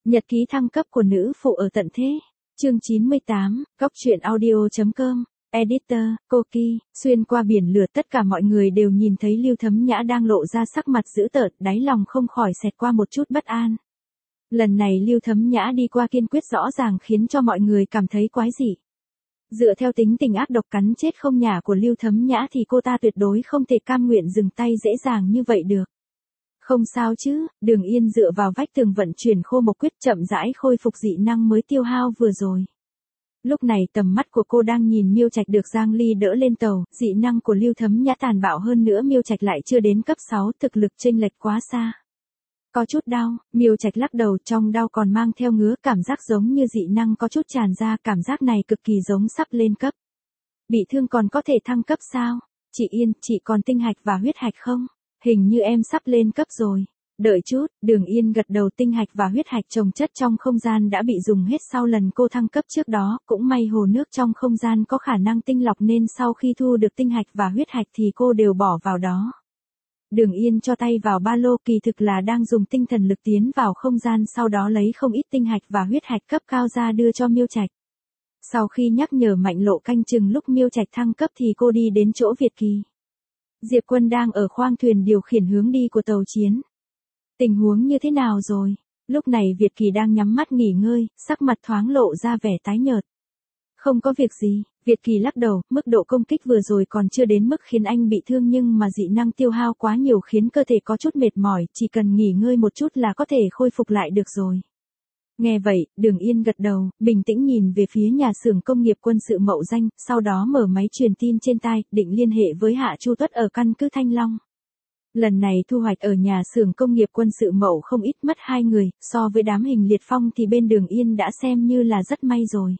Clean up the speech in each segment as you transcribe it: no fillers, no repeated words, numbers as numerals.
Nhật ký thăng cấp của nữ phụ ở tận thế. Chương 98, Góc truyện audio.com. Editor, Koki. Xuyên qua biển lửa, tất cả mọi người đều nhìn thấy Lưu Thấm Nhã đang lộ ra sắc mặt dữ tợn, đáy lòng không khỏi xẹt qua một chút bất an. Lần này Lưu Thấm Nhã đi qua kiên quyết rõ ràng khiến cho mọi người cảm thấy quái dị. Dựa theo tính tình ác độc cắn chết không nhả của Lưu Thấm Nhã thì cô ta tuyệt đối không thể cam nguyện dừng tay dễ dàng như vậy được. Không sao chứ, Đường Yên dựa vào vách tường vận chuyển khô mộc quyết chậm rãi khôi phục dị năng mới tiêu hao vừa rồi. Lúc này tầm mắt của cô đang nhìn Miêu Trạch được Giang Ly đỡ lên tàu, dị năng của Lưu Thấm Nhã tàn bạo hơn nữa, Miêu Trạch lại chưa đến cấp 6, thực lực chênh lệch quá xa. Có chút đau, Miêu Trạch lắc đầu, trong đau còn mang theo ngứa, cảm giác giống như dị năng có chút tràn ra, cảm giác này cực kỳ giống sắp lên cấp. Bị thương còn có thể thăng cấp sao? Chị Yên, chị còn tinh hạch và huyết hạch không? Hình như em sắp lên cấp rồi. Đợi chút, Đường Yên gật đầu, tinh hạch và huyết hạch chồng chất trong không gian đã bị dùng hết sau lần cô thăng cấp trước đó, cũng may hồ nước trong không gian có khả năng tinh lọc nên sau khi thu được tinh hạch và huyết hạch thì cô đều bỏ vào đó. Đường Yên cho tay vào ba lô, kỳ thực là đang dùng tinh thần lực tiến vào không gian, sau đó lấy không ít tinh hạch và huyết hạch cấp cao ra đưa cho Miêu Trạch. Sau khi nhắc nhở Mạnh Lộ canh chừng lúc Miêu Trạch thăng cấp thì cô đi đến chỗ Việt Kỳ. Diệp Quân đang ở khoang thuyền điều khiển hướng đi của tàu chiến. Tình huống như thế nào rồi? Lúc này Việt Kỳ đang nhắm mắt nghỉ ngơi, sắc mặt thoáng lộ ra vẻ tái nhợt. Không có việc gì, Việt Kỳ lắc đầu, mức độ công kích vừa rồi còn chưa đến mức khiến anh bị thương nhưng mà dị năng tiêu hao quá nhiều khiến cơ thể có chút mệt mỏi, chỉ cần nghỉ ngơi một chút là có thể khôi phục lại được rồi. Nghe vậy, Đường Yên gật đầu, bình tĩnh nhìn về phía nhà xưởng công nghiệp quân sự Mậu Danh, sau đó mở máy truyền tin trên tai, định liên hệ với Hạ Chu Tuất ở căn cứ Thanh Long. Lần này thu hoạch ở nhà xưởng công nghiệp quân sự Mậu không ít, mất 2 người, so với đám Hình Liệt Phong thì bên Đường Yên đã xem như là rất may rồi.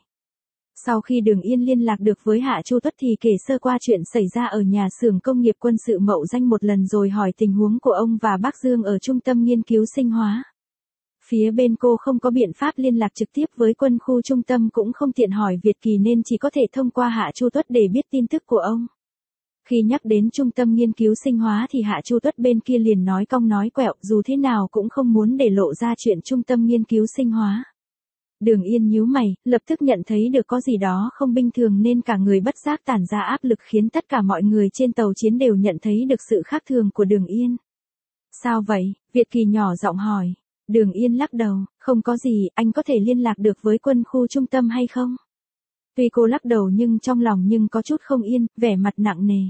Sau khi Đường Yên liên lạc được với Hạ Chu Tuất thì kể sơ qua chuyện xảy ra ở nhà xưởng công nghiệp quân sự Mậu Danh một lần rồi hỏi tình huống của ông và bác Dương ở trung tâm nghiên cứu sinh hóa. Phía bên cô không có biện pháp liên lạc trực tiếp với quân khu trung tâm, cũng không tiện hỏi Việt Kỳ nên chỉ có thể thông qua Hạ Chu Tuất để biết tin tức của ông. Khi nhắc đến trung tâm nghiên cứu sinh hóa thì Hạ Chu Tuất bên kia liền nói cong nói quẹo, dù thế nào cũng không muốn để lộ ra chuyện trung tâm nghiên cứu sinh hóa. Đường Yên nhíu mày, lập tức nhận thấy được có gì đó không bình thường nên cả người bất giác tản ra áp lực khiến tất cả mọi người trên tàu chiến đều nhận thấy được sự khác thường của Đường Yên. Sao vậy? Việt Kỳ nhỏ giọng hỏi. Đường Yên lắc đầu, không có gì, anh có thể liên lạc được với quân khu trung tâm hay không? Tuy cô lắc đầu nhưng trong lòng có chút không yên, vẻ mặt nặng nề.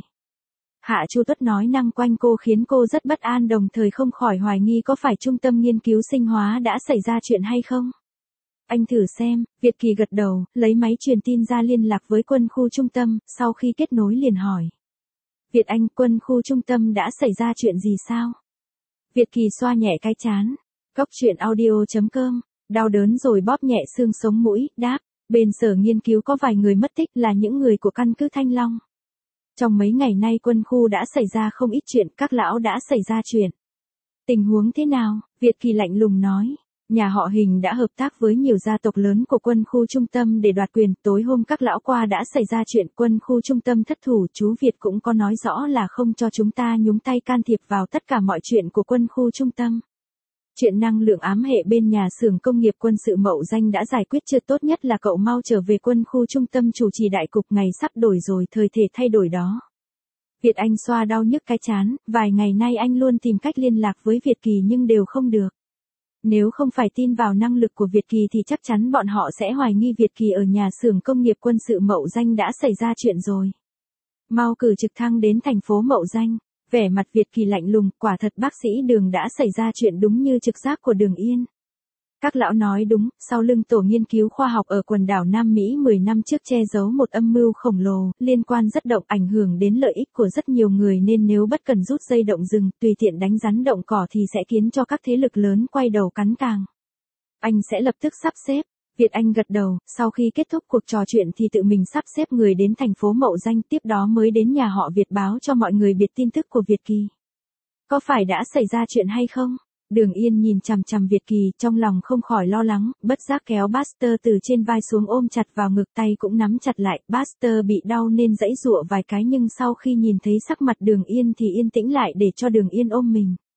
Hạ Chu Tuất nói năng quanh cô khiến cô rất bất an, đồng thời không khỏi hoài nghi có phải trung tâm nghiên cứu sinh hóa đã xảy ra chuyện hay không. Anh thử xem, Việt Kỳ gật đầu, lấy máy truyền tin ra liên lạc với quân khu trung tâm, sau khi kết nối liền hỏi. Việt Anh, quân khu trung tâm đã xảy ra chuyện gì sao? Việt Kỳ xoa nhẹ cái trán. Góc truyện audio.com, đau đớn rồi bóp nhẹ xương sống mũi, đáp, bên sở nghiên cứu có vài người mất tích là những người của căn cứ Thanh Long. Trong mấy ngày nay quân khu đã xảy ra không ít chuyện, các lão đã xảy ra chuyện. Tình huống thế nào? Việt Kỳ lạnh lùng nói. Nhà họ Hình đã hợp tác với nhiều gia tộc lớn của quân khu trung tâm để đoạt quyền, tối hôm các lão qua đã xảy ra chuyện quân khu trung tâm thất thủ, chú Việt cũng có nói rõ là không cho chúng ta nhúng tay can thiệp vào tất cả mọi chuyện của quân khu trung tâm. Chuyện năng lượng ám hệ bên nhà xưởng công nghiệp quân sự Mậu Danh đã giải quyết chưa, tốt nhất là cậu mau trở về quân khu trung tâm chủ trì đại cục, ngày sắp đổi rồi, thời thể thay đổi đó. Việt Anh xoa đau nhức cái trán, vài ngày nay anh luôn tìm cách liên lạc với Việt Kỳ nhưng đều không được. Nếu không phải tin vào năng lực của Việt Kỳ thì chắc chắn bọn họ sẽ hoài nghi Việt Kỳ ở nhà xưởng công nghiệp quân sự Mậu Danh đã xảy ra chuyện rồi. Mau cử trực thăng đến thành phố Mậu Danh. Vẻ mặt Việt Kỳ lạnh lùng, quả thật bác sĩ Đường đã xảy ra chuyện đúng như trực giác của Đường Yên. Các lão nói đúng, sau lưng tổ nghiên cứu khoa học ở quần đảo Nam Mỹ 10 năm trước che giấu một âm mưu khổng lồ, liên quan rất động, ảnh hưởng đến lợi ích của rất nhiều người nên nếu bất cần rút dây động rừng, tùy tiện đánh rắn động cỏ thì sẽ khiến cho các thế lực lớn quay đầu cắn càng. Anh sẽ lập tức sắp xếp. Việt Anh gật đầu, sau khi kết thúc cuộc trò chuyện thì tự mình sắp xếp người đến thành phố Mậu Danh, tiếp đó mới đến nhà họ Việt báo cho mọi người biết tin tức của Việt Kỳ. Có phải đã xảy ra chuyện hay không? Đường Yên nhìn chằm chằm Việt Kỳ, trong lòng không khỏi lo lắng, bất giác kéo Buster từ trên vai xuống ôm chặt vào ngực, tay cũng nắm chặt lại. Buster bị đau nên giãy giụa vài cái nhưng sau khi nhìn thấy sắc mặt Đường Yên thì yên tĩnh lại để cho Đường Yên ôm mình.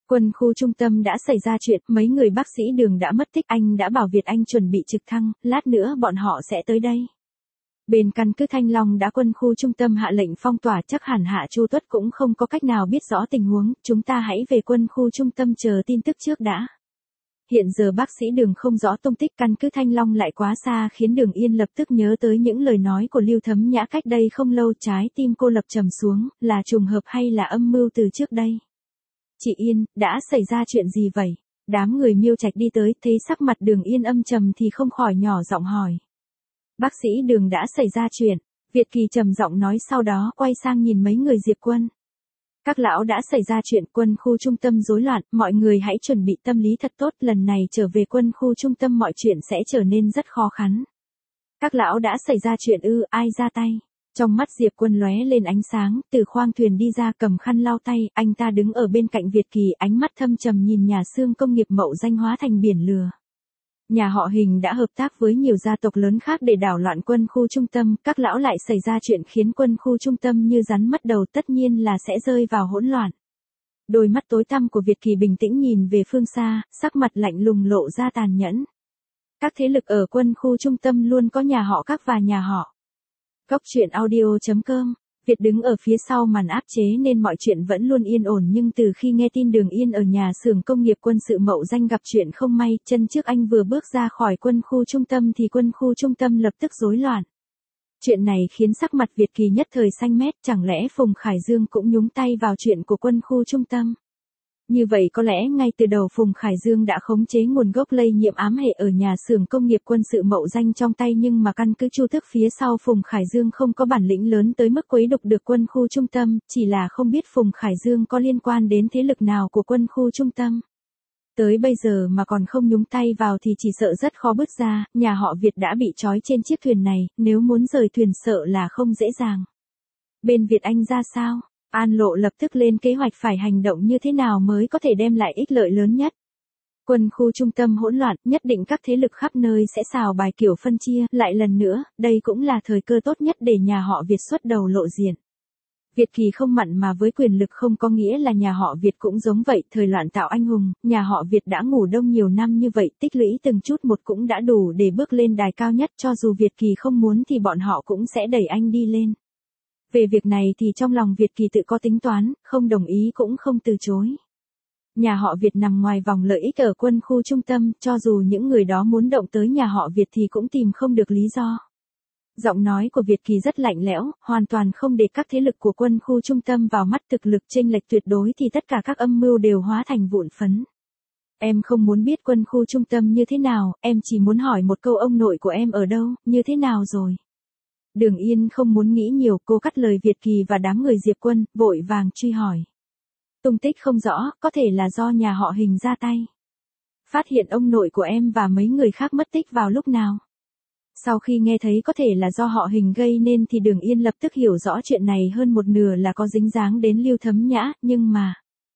Quân khu trung tâm đã xảy ra chuyện, mấy người bác sĩ Đường đã mất tích, anh đã bảo Việt Anh chuẩn bị trực thăng, lát nữa bọn họ sẽ tới đây. Bên căn cứ Thanh Long đã quân khu trung tâm hạ lệnh phong tỏa, chắc hẳn Hạ Chu Tuất cũng không có cách nào biết rõ tình huống, chúng ta hãy về quân khu trung tâm chờ tin tức trước đã. Hiện giờ bác sĩ Đường không rõ tung tích, căn cứ Thanh Long lại quá xa khiến Đường Yên lập tức nhớ tới những lời nói của Lưu Thấm Nhã cách đây không lâu, trái tim cô lập trầm xuống, là trùng hợp hay là âm mưu từ trước đây. Chị Yên, đã xảy ra chuyện gì vậy? Đám người Miêu Trạch đi tới, thấy sắc mặt Đường Yên âm trầm thì không khỏi nhỏ giọng hỏi. Bác sĩ Đường đã xảy ra chuyện, Việt Kỳ trầm giọng nói, sau đó quay sang nhìn mấy người Diệp Quân. Các lão đã xảy ra chuyện, quân khu trung tâm rối loạn, mọi người hãy chuẩn bị tâm lý thật tốt, lần này trở về quân khu trung tâm mọi chuyện sẽ trở nên rất khó khăn. Các lão đã xảy ra chuyện ư, ai ra tay? Trong mắt Diệp Quân lóe lên ánh sáng, từ khoang thuyền đi ra cầm khăn lau tay, anh ta đứng ở bên cạnh Việt Kỳ, ánh mắt thâm trầm nhìn nhà xưởng công nghiệp Mậu Danh hóa thành biển lửa. Nhà họ Hình đã hợp tác với nhiều gia tộc lớn khác để đảo loạn quân khu trung tâm, các lão lại xảy ra chuyện khiến quân khu trung tâm như rắn mất đầu, tất nhiên là sẽ rơi vào hỗn loạn. Đôi mắt tối tăm của Việt Kỳ bình tĩnh nhìn về phương xa, sắc mặt lạnh lùng lộ ra tàn nhẫn. Các thế lực ở quân khu trung tâm luôn có nhà họ Các và nhà họ Cóc. Truyện audio.com. Việt đứng ở phía sau màn áp chế nên mọi chuyện vẫn luôn yên ổn, nhưng từ khi nghe tin Đường Yên ở nhà xưởng công nghiệp quân sự Mậu Danh gặp chuyện không may, chân trước anh vừa bước ra khỏi quân khu trung tâm thì quân khu trung tâm lập tức rối loạn. Chuyện này khiến sắc mặt Việt Kỳ nhất thời xanh mét, chẳng lẽ Phùng Khải Dương cũng nhúng tay vào chuyện của quân khu trung tâm? Như vậy có lẽ ngay từ đầu Phùng Khải Dương đã khống chế nguồn gốc lây nhiễm ám hệ ở nhà xưởng công nghiệp quân sự Mậu Danh trong tay, nhưng mà căn cứ Chu Tước phía sau Phùng Khải Dương không có bản lĩnh lớn tới mức quấy đục được quân khu trung tâm, chỉ là không biết Phùng Khải Dương có liên quan đến thế lực nào của quân khu trung tâm. Tới bây giờ mà còn không nhúng tay vào thì chỉ sợ rất khó bước ra, nhà họ Việt đã bị trói trên chiếc thuyền này, nếu muốn rời thuyền sợ là không dễ dàng. Bên Việt Anh ra sao? An Lộ lập tức lên kế hoạch phải hành động như thế nào mới có thể đem lại ích lợi lớn nhất. Quân khu trung tâm hỗn loạn, nhất định các thế lực khắp nơi sẽ xào bài kiểu phân chia, lại lần nữa, đây cũng là thời cơ tốt nhất để nhà họ Việt xuất đầu lộ diện. Việt Kỳ không mặn mà với quyền lực không có nghĩa là nhà họ Việt cũng giống vậy, thời loạn tạo anh hùng, nhà họ Việt đã ngủ đông nhiều năm như vậy, tích lũy từng chút một cũng đã đủ để bước lên đài cao nhất, cho dù Việt Kỳ không muốn thì bọn họ cũng sẽ đẩy anh đi lên. Về việc này thì trong lòng Việt Kỳ tự có tính toán, không đồng ý cũng không từ chối. Nhà họ Việt nằm ngoài vòng lợi ích ở quân khu trung tâm, cho dù những người đó muốn động tới nhà họ Việt thì cũng tìm không được lý do. Giọng nói của Việt Kỳ rất lạnh lẽo, hoàn toàn không để các thế lực của quân khu trung tâm vào mắt, thực lực chênh lệch tuyệt đối thì tất cả các âm mưu đều hóa thành vụn phấn. Em không muốn biết quân khu trung tâm như thế nào, em chỉ muốn hỏi một câu, ông nội của em ở đâu, như thế nào rồi? Đường Yên không muốn nghĩ nhiều, cô cắt lời Việt Kỳ và đám người Diệp Quân, vội vàng truy hỏi. Tung tích không rõ, có thể là do nhà họ Hình ra tay. Phát hiện ông nội của em và mấy người khác mất tích vào lúc nào? Sau khi nghe thấy có thể là do họ Hình gây nên thì Đường Yên lập tức hiểu rõ chuyện này hơn một nửa là có dính dáng đến Lưu Thấm Nhã, nhưng mà...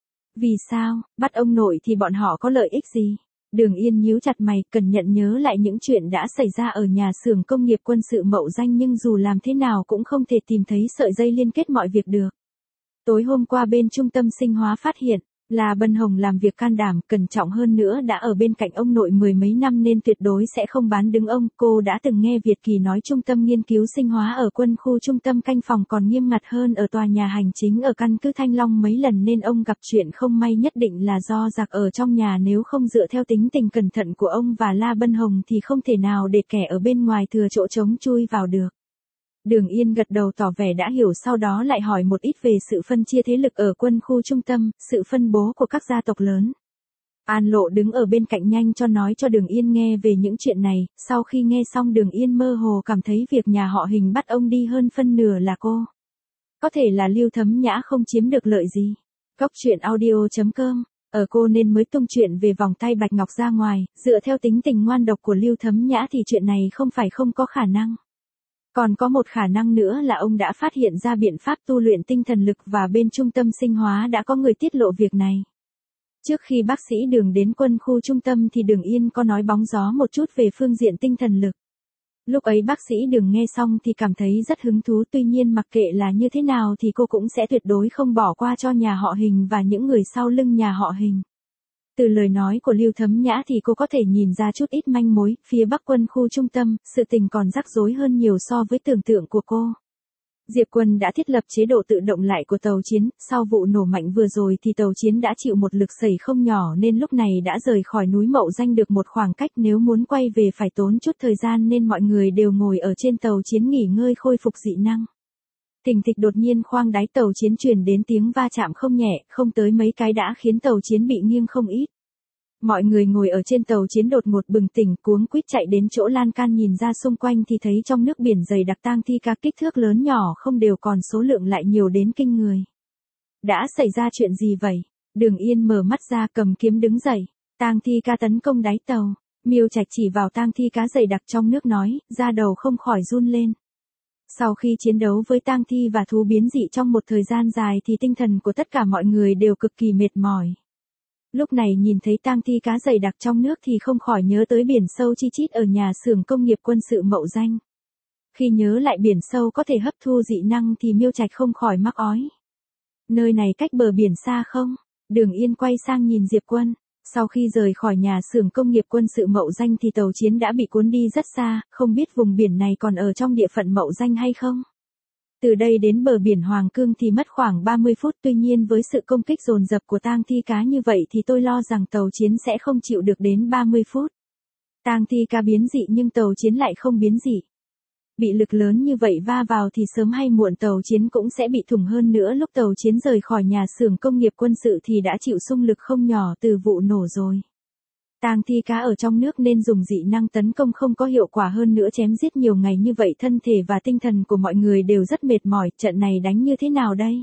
Vì sao, bắt ông nội thì bọn họ có lợi ích gì? Đường Yên nhíu chặt mày, cần nhận nhớ lại những chuyện đã xảy ra ở nhà xưởng công nghiệp quân sự Mậu Danh, nhưng dù làm thế nào cũng không thể tìm thấy sợi dây liên kết mọi việc được. Tối hôm qua bên trung tâm sinh hóa phát hiện, là Bân Hồng làm việc can đảm, cẩn trọng hơn nữa đã ở bên cạnh ông nội mười mấy năm nên tuyệt đối sẽ không bán đứng ông. Cô đã từng nghe Việt Kỳ nói trung tâm nghiên cứu sinh hóa ở quân khu trung tâm canh phòng còn nghiêm ngặt hơn ở tòa nhà hành chính ở căn cứ Thanh Long mấy lần, nên ông gặp chuyện không may nhất định là do giặc ở trong nhà, nếu không dựa theo tính tình cẩn thận của ông và La Bân Hồng thì không thể nào để kẻ ở bên ngoài thừa chỗ trống chui vào được. Đường Yên gật đầu tỏ vẻ đã hiểu, sau đó lại hỏi một ít về sự phân chia thế lực ở quân khu trung tâm, sự phân bố của các gia tộc lớn. An Lộ đứng ở bên cạnh nhanh cho nói cho Đường Yên nghe về những chuyện này, sau khi nghe xong Đường Yên mơ hồ cảm thấy việc nhà họ Hình bắt ông đi hơn phân nửa là cô. Có thể là Lưu Thấm Nhã không chiếm được lợi gì. Cóc truyện audio.com, ở cô nên mới tung chuyện về vòng tay bạch ngọc ra ngoài, dựa theo tính tình ngoan độc của Lưu Thấm Nhã thì chuyện này không phải không có khả năng. Còn có một khả năng nữa là ông đã phát hiện ra biện pháp tu luyện tinh thần lực và bên trung tâm sinh hóa đã có người tiết lộ việc này. Trước khi bác sĩ Đường đến quân khu trung tâm thì Đường Yên có nói bóng gió một chút về phương diện tinh thần lực. Lúc ấy bác sĩ Đường nghe xong thì cảm thấy rất hứng thú, tuy nhiên mặc kệ là như thế nào thì cô cũng sẽ tuyệt đối không bỏ qua cho nhà họ Hình và những người sau lưng nhà họ Hình. Từ lời nói của Lưu Thấm Nhã thì cô có thể nhìn ra chút ít manh mối, phía Bắc Quân khu trung tâm, sự tình còn rắc rối hơn nhiều so với tưởng tượng của cô. Diệp Quân đã thiết lập chế độ tự động lại của tàu chiến, sau vụ nổ mạnh vừa rồi thì tàu chiến đã chịu một lực sẩy không nhỏ nên lúc này đã rời khỏi núi Mậu Danh được một khoảng cách, nếu muốn quay về phải tốn chút thời gian nên mọi người đều ngồi ở trên tàu chiến nghỉ ngơi khôi phục dị năng. Thình thịch đột nhiên khoang đáy tàu chiến truyền đến tiếng va chạm không nhẹ, không tới mấy cái đã khiến tàu chiến bị nghiêng không ít. Mọi người ngồi ở trên tàu chiến đột ngột bừng tỉnh, cuống quýt chạy đến chỗ lan can nhìn ra xung quanh thì thấy trong nước biển dày đặc tang thi cá kích thước lớn nhỏ không đều, còn số lượng lại nhiều đến kinh người. Đã xảy ra chuyện gì vậy? Đường Yên mở mắt ra cầm kiếm đứng dậy. Tang thi cá tấn công đáy tàu. Miêu Trạch chỉ vào tang thi cá dày đặc trong nước nói, da đầu không khỏi run lên. Sau khi chiến đấu với tang thi và thú biến dị trong một thời gian dài thì tinh thần của tất cả mọi người đều cực kỳ mệt mỏi. Lúc này nhìn thấy tang thi cá dày đặc trong nước thì không khỏi nhớ tới biển sâu chi chít ở nhà xưởng công nghiệp quân sự Mậu Danh. Khi nhớ lại biển sâu có thể hấp thu dị năng thì Miêu Trạch không khỏi mắc ói. Nơi này cách bờ biển xa không? Đường Yên quay sang nhìn Diệp Quân. Sau khi rời khỏi nhà xưởng công nghiệp quân sự Mậu Danh thì tàu chiến đã bị cuốn đi rất xa, không biết vùng biển này còn ở trong địa phận Mậu Danh hay không? Từ đây đến bờ biển Hoàng Cương thì mất khoảng 30 phút, tuy nhiên với sự công kích dồn dập của tang thi cá như vậy thì tôi lo rằng tàu chiến sẽ không chịu được đến 30 phút. Tang thi cá biến dị nhưng tàu chiến lại không biến dị. Bị lực lớn như vậy va vào thì sớm hay muộn tàu chiến cũng sẽ bị thủng, hơn nữa lúc tàu chiến rời khỏi nhà xưởng công nghiệp quân sự thì đã chịu xung lực không nhỏ từ vụ nổ rồi. Tang thi cá ở trong nước nên dùng dị năng tấn công không có hiệu quả, hơn nữa chém giết nhiều ngày như vậy thân thể và tinh thần của mọi người đều rất mệt mỏi, trận này đánh như thế nào đây?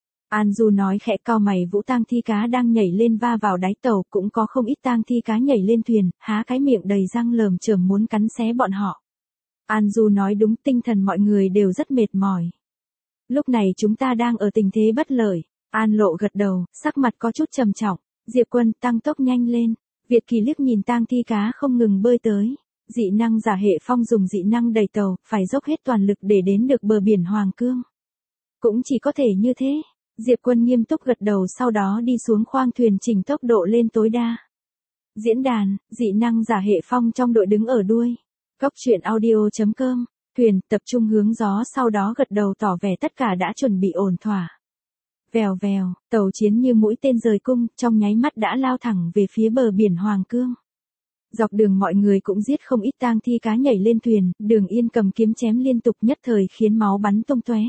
An Du nói khẽ, cau mày. Vũ tang thi cá đang nhảy lên va vào đáy tàu, cũng có không ít tang thi cá nhảy lên thuyền, há cái miệng đầy răng lởm chởm muốn cắn xé bọn họ. An Du nói đúng, tinh thần mọi người đều rất mệt mỏi. Lúc này chúng ta đang ở tình thế bất lợi. An Lộ gật đầu, sắc mặt có chút trầm trọng. Diệp Quân tăng tốc nhanh lên. Việt Kỳ liếc nhìn tang thi cá không ngừng bơi tới. Dị năng giả Hệ Phong dùng dị năng đẩy tàu, phải dốc hết toàn lực để đến được bờ biển Hoàng Cương. Cũng chỉ có thể như thế. Diệp Quân nghiêm túc gật đầu, sau đó đi xuống khoang thuyền chỉnh tốc độ lên tối đa. Diễn đàn, dị năng giả Hệ Phong trong đội đứng ở đuôi. Góc truyện audio.com, thuyền tập trung hướng gió, sau đó gật đầu tỏ vẻ tất cả đã chuẩn bị ổn thỏa. Vèo vèo, tàu chiến như mũi tên rời cung, trong nháy mắt đã lao thẳng về phía bờ biển Hoàng Cương. Dọc đường mọi người cũng giết không ít tang thi cá nhảy lên thuyền, Đường Yên cầm kiếm chém liên tục nhất thời khiến máu bắn tung tóe.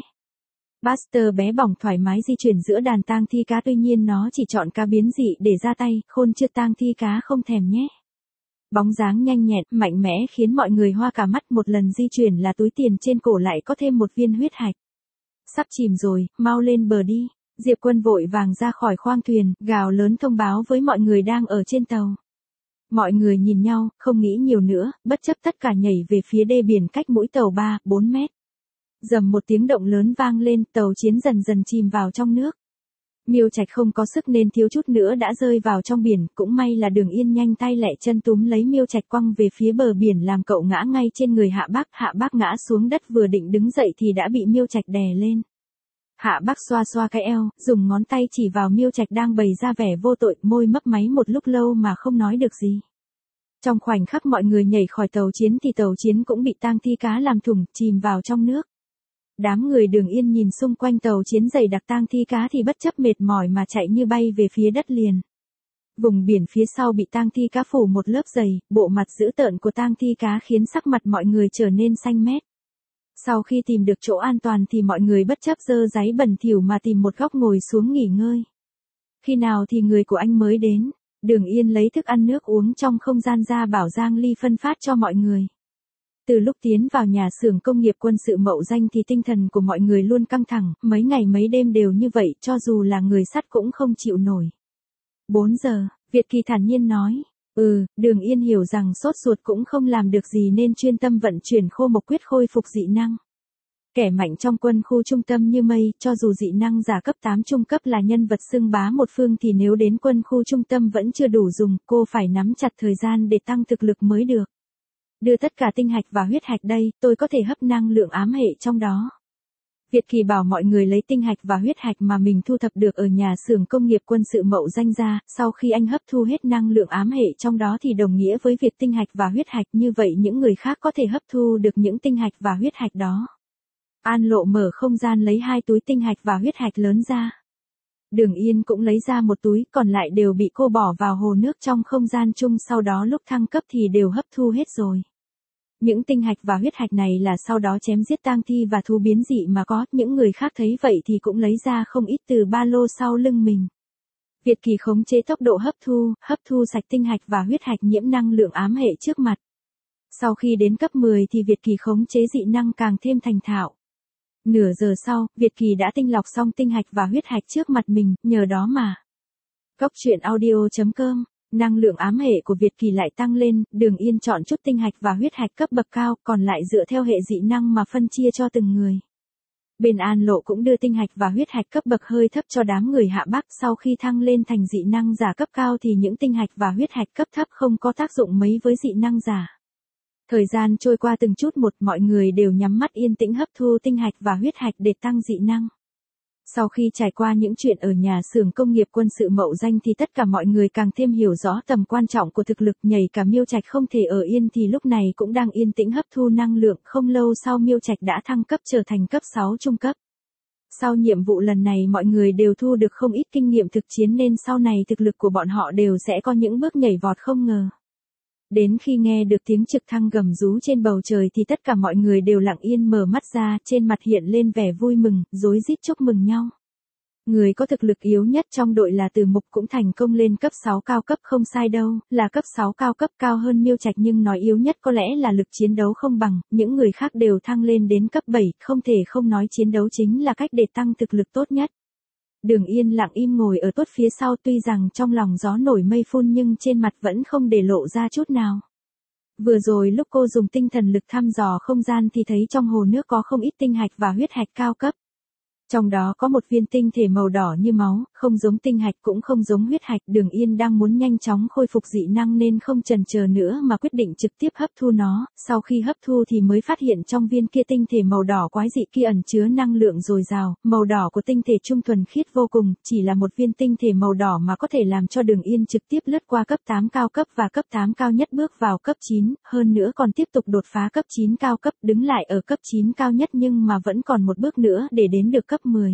Buster bé bỏng thoải mái di chuyển giữa đàn tang thi cá, tuy nhiên nó chỉ chọn cá biến dị để ra tay, khôn chưa tang thi cá không thèm nhé. Bóng dáng nhanh nhẹn, mạnh mẽ khiến mọi người hoa cả mắt, một lần di chuyển là túi tiền trên cổ lại có thêm một viên huyết hạch. Sắp chìm rồi, mau lên bờ đi. Diệp Quân vội vàng ra khỏi khoang thuyền, gào lớn thông báo với mọi người đang ở trên tàu. Mọi người nhìn nhau, không nghĩ nhiều nữa, bất chấp tất cả nhảy về phía đê biển cách mũi tàu 3-4 mét. Rầm một tiếng động lớn vang lên, tàu chiến dần dần chìm vào trong nước. Miêu Trạch không có sức nên thiếu chút nữa đã rơi vào trong biển, cũng may là Đường Yên nhanh tay lẹ chân túm lấy Miêu Trạch quăng về phía bờ biển làm cậu ngã ngay trên người Hạ Bác ngã xuống đất, vừa định đứng dậy thì đã bị Miêu Trạch đè lên. Hạ Bác xoa xoa cái eo, dùng ngón tay chỉ vào Miêu Trạch đang bày ra vẻ vô tội, môi mấp máy một lúc lâu mà không nói được gì. Trong khoảnh khắc mọi người nhảy khỏi tàu chiến thì tàu chiến cũng bị tang thi cá làm thủng, chìm vào trong nước. Đám người Đường Yên nhìn xung quanh tàu chiến dày đặc tang thi cá thì bất chấp mệt mỏi mà chạy như bay về phía đất liền. Vùng biển phía sau bị tang thi cá phủ một lớp dày, bộ mặt dữ tợn của tang thi cá khiến sắc mặt mọi người trở nên xanh mét. Sau khi tìm được chỗ an toàn thì mọi người bất chấp dơ giấy bẩn thỉu mà tìm một góc ngồi xuống nghỉ ngơi. Khi nào thì người của anh mới đến? Đường Yên lấy thức ăn nước uống trong không gian ra bảo Giang Ly phân phát cho mọi người. Từ lúc tiến vào nhà xưởng công nghiệp quân sự Mậu Danh thì tinh thần của mọi người luôn căng thẳng, mấy ngày mấy đêm đều như vậy, cho dù là người sắt cũng không chịu nổi. 4 giờ, Việt Kỳ thản nhiên nói. Đường Yên hiểu rằng sốt ruột cũng không làm được gì nên chuyên tâm vận chuyển khô mộc quyết khôi phục dị năng. Kẻ mạnh trong quân khu trung tâm như mây, cho dù dị năng giả cấp 8 trung cấp là nhân vật xưng bá một phương thì nếu đến quân khu trung tâm vẫn chưa đủ dùng, cô phải nắm chặt thời gian để tăng thực lực mới được. Đưa tất cả tinh hạch và huyết hạch đây, tôi có thể hấp năng lượng ám hệ trong đó. Việt Kỳ bảo mọi người lấy tinh hạch và huyết hạch mà mình thu thập được ở nhà xưởng công nghiệp quân sự Mậu Danh ra, sau khi anh hấp thu hết năng lượng ám hệ trong đó thì đồng nghĩa với việc tinh hạch và huyết hạch, như vậy những người khác có thể hấp thu được những tinh hạch và huyết hạch đó. An Lộ mở không gian lấy 2 túi tinh hạch và huyết hạch lớn ra. Đường Yên cũng lấy ra một túi, còn lại đều bị cô bỏ vào hồ nước trong không gian chung, sau đó lúc thăng cấp thì đều hấp thu hết rồi. Những tinh hạch và huyết hạch này là sau đó chém giết tang thi và thú biến dị mà có, những người khác thấy vậy thì cũng lấy ra không ít từ ba lô sau lưng mình. Việt Kỳ khống chế tốc độ hấp thu sạch tinh hạch và huyết hạch nhiễm năng lượng ám hệ trước mặt. Sau khi đến cấp 10 thì Việt Kỳ khống chế dị năng càng thêm thành thạo. Nửa giờ sau, Việt Kỳ đã tinh lọc xong tinh hạch và huyết hạch trước mặt mình, nhờ đó mà. Goctruyện.audio.com, năng lượng ám hệ của Việt Kỳ lại tăng lên, Đường Yên chọn chút tinh hạch và huyết hạch cấp bậc cao, còn lại dựa theo hệ dị năng mà phân chia cho từng người. Bên An Lộ cũng đưa tinh hạch và huyết hạch cấp bậc hơi thấp cho đám người hạ Bắc, sau khi thăng lên thành dị năng giả cấp cao thì những tinh hạch và huyết hạch cấp thấp không có tác dụng mấy với dị năng giả. Thời gian trôi qua từng chút một, mọi người đều nhắm mắt yên tĩnh hấp thu tinh hạch và huyết hạch để tăng dị năng. Sau khi trải qua những chuyện ở nhà xưởng công nghiệp quân sự Mậu Danh thì tất cả mọi người càng thêm hiểu rõ tầm quan trọng của thực lực, nhảy cả Miêu Trạch không thể ở yên thì lúc này cũng đang yên tĩnh hấp thu năng lượng, không lâu sau Miêu Trạch đã thăng cấp trở thành cấp 6 trung cấp. Sau nhiệm vụ lần này mọi người đều thu được không ít kinh nghiệm thực chiến nên sau này thực lực của bọn họ đều sẽ có những bước nhảy vọt không ngờ. Đến khi nghe được tiếng trực thăng gầm rú trên bầu trời thì tất cả mọi người đều lặng yên mở mắt ra, trên mặt hiện lên vẻ vui mừng, rối rít chúc mừng nhau. Người có thực lực yếu nhất trong đội là Từ Mục cũng thành công lên cấp 6 cao cấp, không sai đâu, là cấp 6 cao cấp, cao hơn Miêu Trạch, nhưng nói yếu nhất có lẽ là lực chiến đấu không bằng, những người khác đều thăng lên đến cấp 7, không thể không nói chiến đấu chính là cách để tăng thực lực tốt nhất. Đường Yên lặng im ngồi ở tuốt phía sau, tuy rằng trong lòng gió nổi mây phun nhưng trên mặt vẫn không để lộ ra chút nào. Vừa rồi lúc cô dùng tinh thần lực thăm dò không gian thì thấy trong hồ nước có không ít tinh hạch và huyết hạch cao cấp. Trong đó có một viên tinh thể màu đỏ như máu, không giống tinh hạch cũng không giống huyết hạch. Đường Yên đang muốn nhanh chóng khôi phục dị năng nên không chần chờ nữa mà quyết định trực tiếp hấp thu nó. Sau khi hấp thu thì mới phát hiện trong viên kia tinh thể màu đỏ quái dị kia ẩn chứa năng lượng dồi dào. Màu đỏ của tinh thể trung thuần khiết vô cùng, chỉ là một viên tinh thể màu đỏ mà có thể làm cho Đường Yên trực tiếp lướt qua cấp 8 cao cấp và cấp 8 cao nhất bước vào cấp 9, hơn nữa còn tiếp tục đột phá cấp 9 cao cấp, đứng lại ở cấp 9 cao nhất nhưng mà vẫn còn một bước nữa để đến được cấp 10.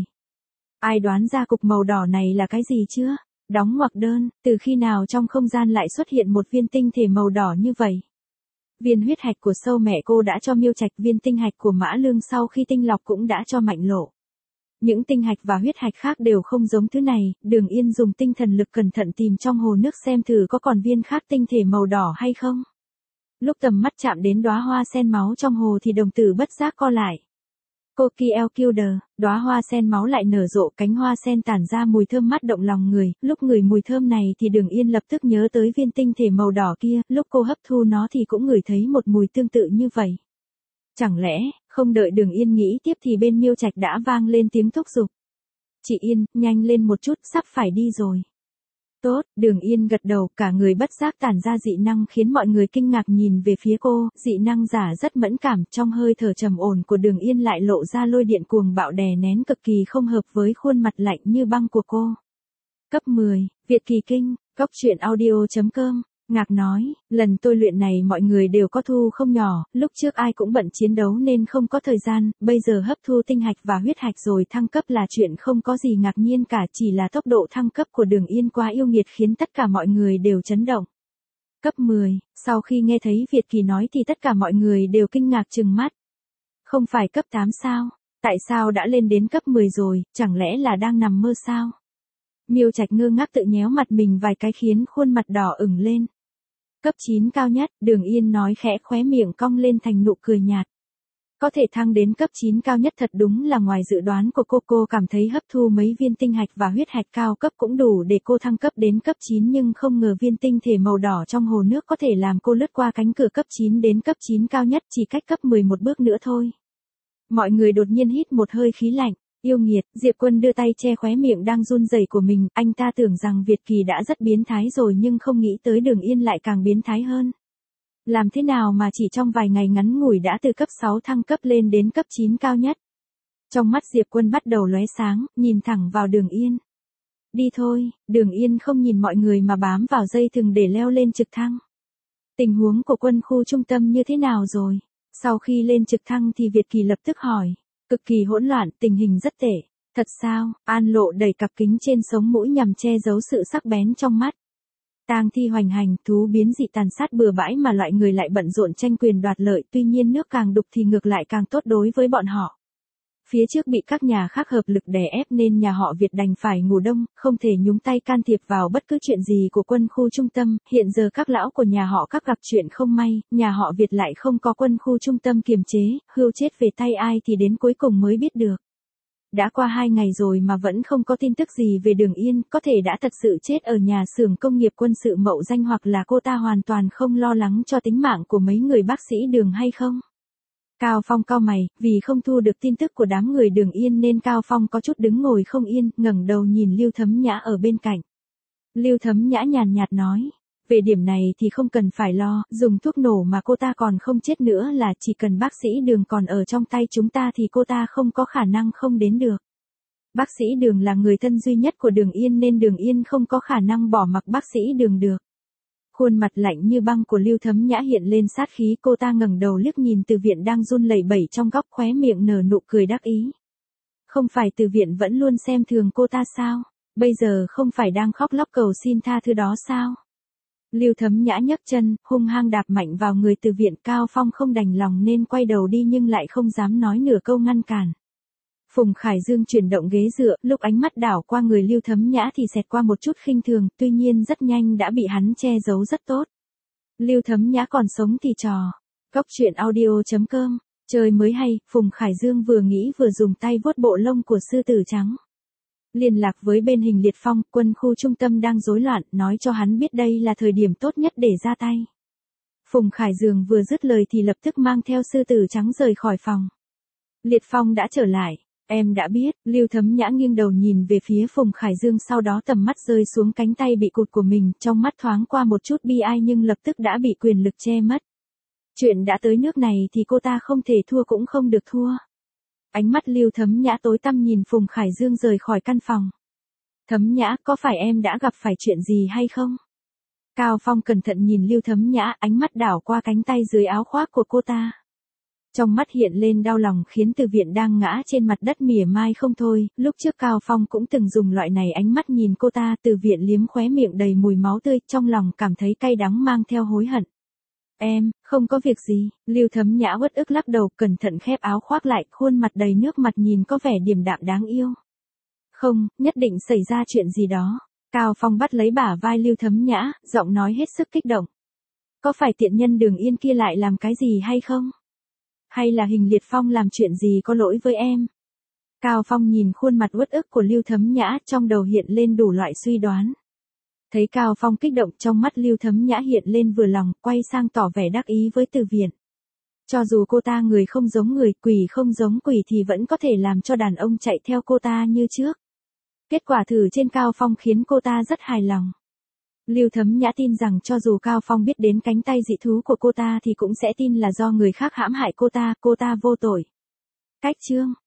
Ai đoán ra cục màu đỏ này là cái gì chưa? Đóng ngoặc đơn, từ khi nào trong không gian lại xuất hiện một viên tinh thể màu đỏ như vậy? Viên huyết hạch của Sâu mẹ cô đã cho Miêu Trạch, viên tinh hạch của Mã Lương sau khi tinh lọc cũng đã cho Mạnh Lộ. Những tinh hạch và huyết hạch khác đều không giống thứ này, Đường Yên dùng tinh thần lực cẩn thận tìm trong hồ nước xem thử có còn viên khác tinh thể màu đỏ hay không. Lúc tầm mắt chạm đến đóa hoa sen máu trong hồ thì đồng tử bất giác co lại. Coquille Killer, đóa hoa sen máu lại nở rộ, cánh hoa sen tản ra mùi thơm mát động lòng người, lúc ngửi mùi thơm này thì Đường Yên lập tức nhớ tới viên tinh thể màu đỏ kia, lúc cô hấp thu nó thì cũng ngửi thấy một mùi tương tự như vậy. Chẳng lẽ, không đợi Đường Yên nghĩ tiếp thì bên Miêu Trạch đã vang lên tiếng thúc giục. Chị Yên, nhanh lên một chút, sắp phải đi rồi. Tốt, Đường Yên gật đầu, cả người bất giác tản ra dị năng khiến mọi người kinh ngạc nhìn về phía cô, dị năng giả rất mẫn cảm, trong hơi thở trầm ổn của Đường Yên lại lộ ra lôi điện cuồng bạo đè nén cực kỳ không hợp với khuôn mặt lạnh như băng của cô. Cấp 10, Việt Kỳ Kinh, Goctruyện.audio.com, Ngạc nói, lần tôi luyện này mọi người đều có thu không nhỏ, lúc trước ai cũng bận chiến đấu nên không có thời gian, bây giờ hấp thu tinh hạch và huyết hạch rồi thăng cấp là chuyện không có gì ngạc nhiên cả, chỉ là tốc độ thăng cấp của Đường Yên quá yêu nghiệt khiến tất cả mọi người đều chấn động. Cấp 10, sau khi nghe thấy Việt Kỳ nói thì tất cả mọi người đều kinh ngạc trừng mắt. Không phải cấp 8 sao? Tại sao đã lên đến cấp 10 rồi, chẳng lẽ là đang nằm mơ sao? Miêu Trạch ngơ ngác tự nhéo mặt mình vài cái khiến khuôn mặt đỏ ửng lên. Cấp 9 cao nhất, Đường Yên nói khẽ, khóe miệng cong lên thành nụ cười nhạt. Có thể thăng đến cấp 9 cao nhất thật đúng là ngoài dự đoán của cô cảm thấy hấp thu mấy viên tinh hạch và huyết hạch cao cấp cũng đủ để cô thăng cấp đến cấp 9 nhưng không ngờ viên tinh thể màu đỏ trong hồ nước có thể làm cô lướt qua cánh cửa cấp 9 đến cấp 9 cao nhất chỉ cách cấp 10 một bước nữa thôi. Mọi người đột nhiên hít một hơi khí lạnh. Yêu nghiệt, Diệp Quân đưa tay che khóe miệng đang run rẩy của mình, anh ta tưởng rằng Việt Kỳ đã rất biến thái rồi nhưng không nghĩ tới Đường Yên lại càng biến thái hơn. Làm thế nào mà chỉ trong vài ngày ngắn ngủi đã từ cấp 6 thăng cấp lên đến cấp 9 cao nhất? Trong mắt Diệp Quân bắt đầu lóe sáng, nhìn thẳng vào Đường Yên. Đi thôi, Đường Yên không nhìn mọi người mà bám vào dây thừng để leo lên trực thăng. Tình huống của quân khu trung tâm như thế nào rồi? Sau khi lên trực thăng thì Việt Kỳ lập tức hỏi. Cực kỳ hỗn loạn, tình hình rất tệ. Thật sao? An Lộ đẩy cặp kính trên sống mũi nhằm che giấu sự sắc bén trong mắt. Tang thi hoành hành, thú biến dị tàn sát bừa bãi mà loại người lại bận rộn tranh quyền đoạt lợi, tuy nhiên nước càng đục thì ngược lại càng tốt đối với bọn họ. Phía trước bị các nhà khác hợp lực đè ép nên nhà họ Việt đành phải ngủ đông, không thể nhúng tay can thiệp vào bất cứ chuyện gì của quân khu trung tâm. Hiện giờ các lão của nhà họ các gặp chuyện không may, nhà họ Việt lại không có quân khu trung tâm kiềm chế, hươu chết về tay ai thì đến cuối cùng mới biết được. Đã qua 2 ngày rồi mà vẫn không có tin tức gì về Đường Yên, có thể đã thật sự chết ở nhà xưởng công nghiệp quân sự Mậu Danh hoặc là cô ta hoàn toàn không lo lắng cho tính mạng của mấy người bác sĩ Đường hay không? Cao Phong cau mày, vì không thu được tin tức của đám người Đường Yên nên Cao Phong có chút đứng ngồi không yên, ngẩng đầu nhìn Lưu Thấm Nhã ở bên cạnh. Lưu Thấm Nhã nhàn nhạt nói, về điểm này thì không cần phải lo, dùng thuốc nổ mà cô ta còn không chết nữa là chỉ cần bác sĩ Đường còn ở trong tay chúng ta thì cô ta không có khả năng không đến được. Bác sĩ Đường là người thân duy nhất của Đường Yên nên Đường Yên không có khả năng bỏ mặc bác sĩ Đường được. Khuôn mặt lạnh như băng của Lưu Thấm Nhã hiện lên sát khí, cô ta ngẩng đầu liếc nhìn Từ Viện đang run lẩy bẩy trong góc, khóe miệng nở nụ cười đắc ý. Không phải Từ Viện vẫn luôn xem thường cô ta sao? Bây giờ không phải đang khóc lóc cầu xin tha thứ đó sao? Lưu Thấm Nhã nhấc chân, hung hăng đạp mạnh vào người Từ Viện. Cao Phong không đành lòng nên quay đầu đi nhưng lại không dám nói nửa câu ngăn cản. Phùng Khải Dương chuyển động ghế dựa, lúc ánh mắt đảo qua người Lưu Thấm Nhã thì xẹt qua một chút khinh thường, tuy nhiên rất nhanh đã bị hắn che giấu rất tốt. Lưu Thấm Nhã còn sống thì trò. Cốc truyện audio.com, chơi mới hay, Phùng Khải Dương vừa nghĩ vừa dùng tay vuốt bộ lông của sư tử trắng. Liên lạc với bên Hình Liệt Phong, quân khu trung tâm đang rối loạn, nói cho hắn biết đây là thời điểm tốt nhất để ra tay. Phùng Khải Dương vừa dứt lời thì lập tức mang theo sư tử trắng rời khỏi phòng. Liệt Phong đã trở lại. Em đã biết, Lưu Thấm Nhã nghiêng đầu nhìn về phía Phùng Khải Dương, sau đó tầm mắt rơi xuống cánh tay bị cụt của mình, trong mắt thoáng qua một chút bi ai nhưng lập tức đã bị quyền lực che mất. Chuyện đã tới nước này thì cô ta không thể thua cũng không được thua. Ánh mắt Lưu Thấm Nhã tối tăm nhìn Phùng Khải Dương rời khỏi căn phòng. Thấm Nhã, có phải em đã gặp phải chuyện gì hay không? Cao Phong cẩn thận nhìn Lưu Thấm Nhã, ánh mắt đảo qua cánh tay dưới áo khoác của cô ta. Trong mắt hiện lên đau lòng khiến Từ Viện đang ngã trên mặt đất mỉa mai không thôi, lúc trước Cao Phong cũng từng dùng loại này ánh mắt nhìn cô ta. Từ Viện liếm khóe miệng đầy mùi máu tươi, trong lòng cảm thấy cay đắng mang theo hối hận. Em, không có việc gì, Lưu Thấm Nhã uất ức lắc đầu, cẩn thận khép áo khoác lại, khuôn mặt đầy nước mặt nhìn có vẻ điềm đạm đáng yêu. Không, nhất định xảy ra chuyện gì đó. Cao Phong bắt lấy bả vai Lưu Thấm Nhã, giọng nói hết sức kích động. Có phải tiện nhân Đường Yên kia lại làm cái gì hay không? Hay là Hình Liệt Phong làm chuyện gì có lỗi với em? Cao Phong nhìn khuôn mặt uất ức của Lưu Thấm Nhã, trong đầu hiện lên đủ loại suy đoán. Thấy Cao Phong kích động, trong mắt Lưu Thấm Nhã hiện lên vừa lòng, quay sang tỏ vẻ đắc ý với Từ Viện. Cho dù cô ta người không giống người, quỷ không giống quỷ thì vẫn có thể làm cho đàn ông chạy theo cô ta như trước. Kết quả thử trên Cao Phong khiến cô ta rất hài lòng. Lưu Thấm Nhã tin rằng cho dù Cao Phong biết đến cánh tay dị thú của cô ta thì cũng sẽ tin là do người khác hãm hại cô ta vô tội. Cách chương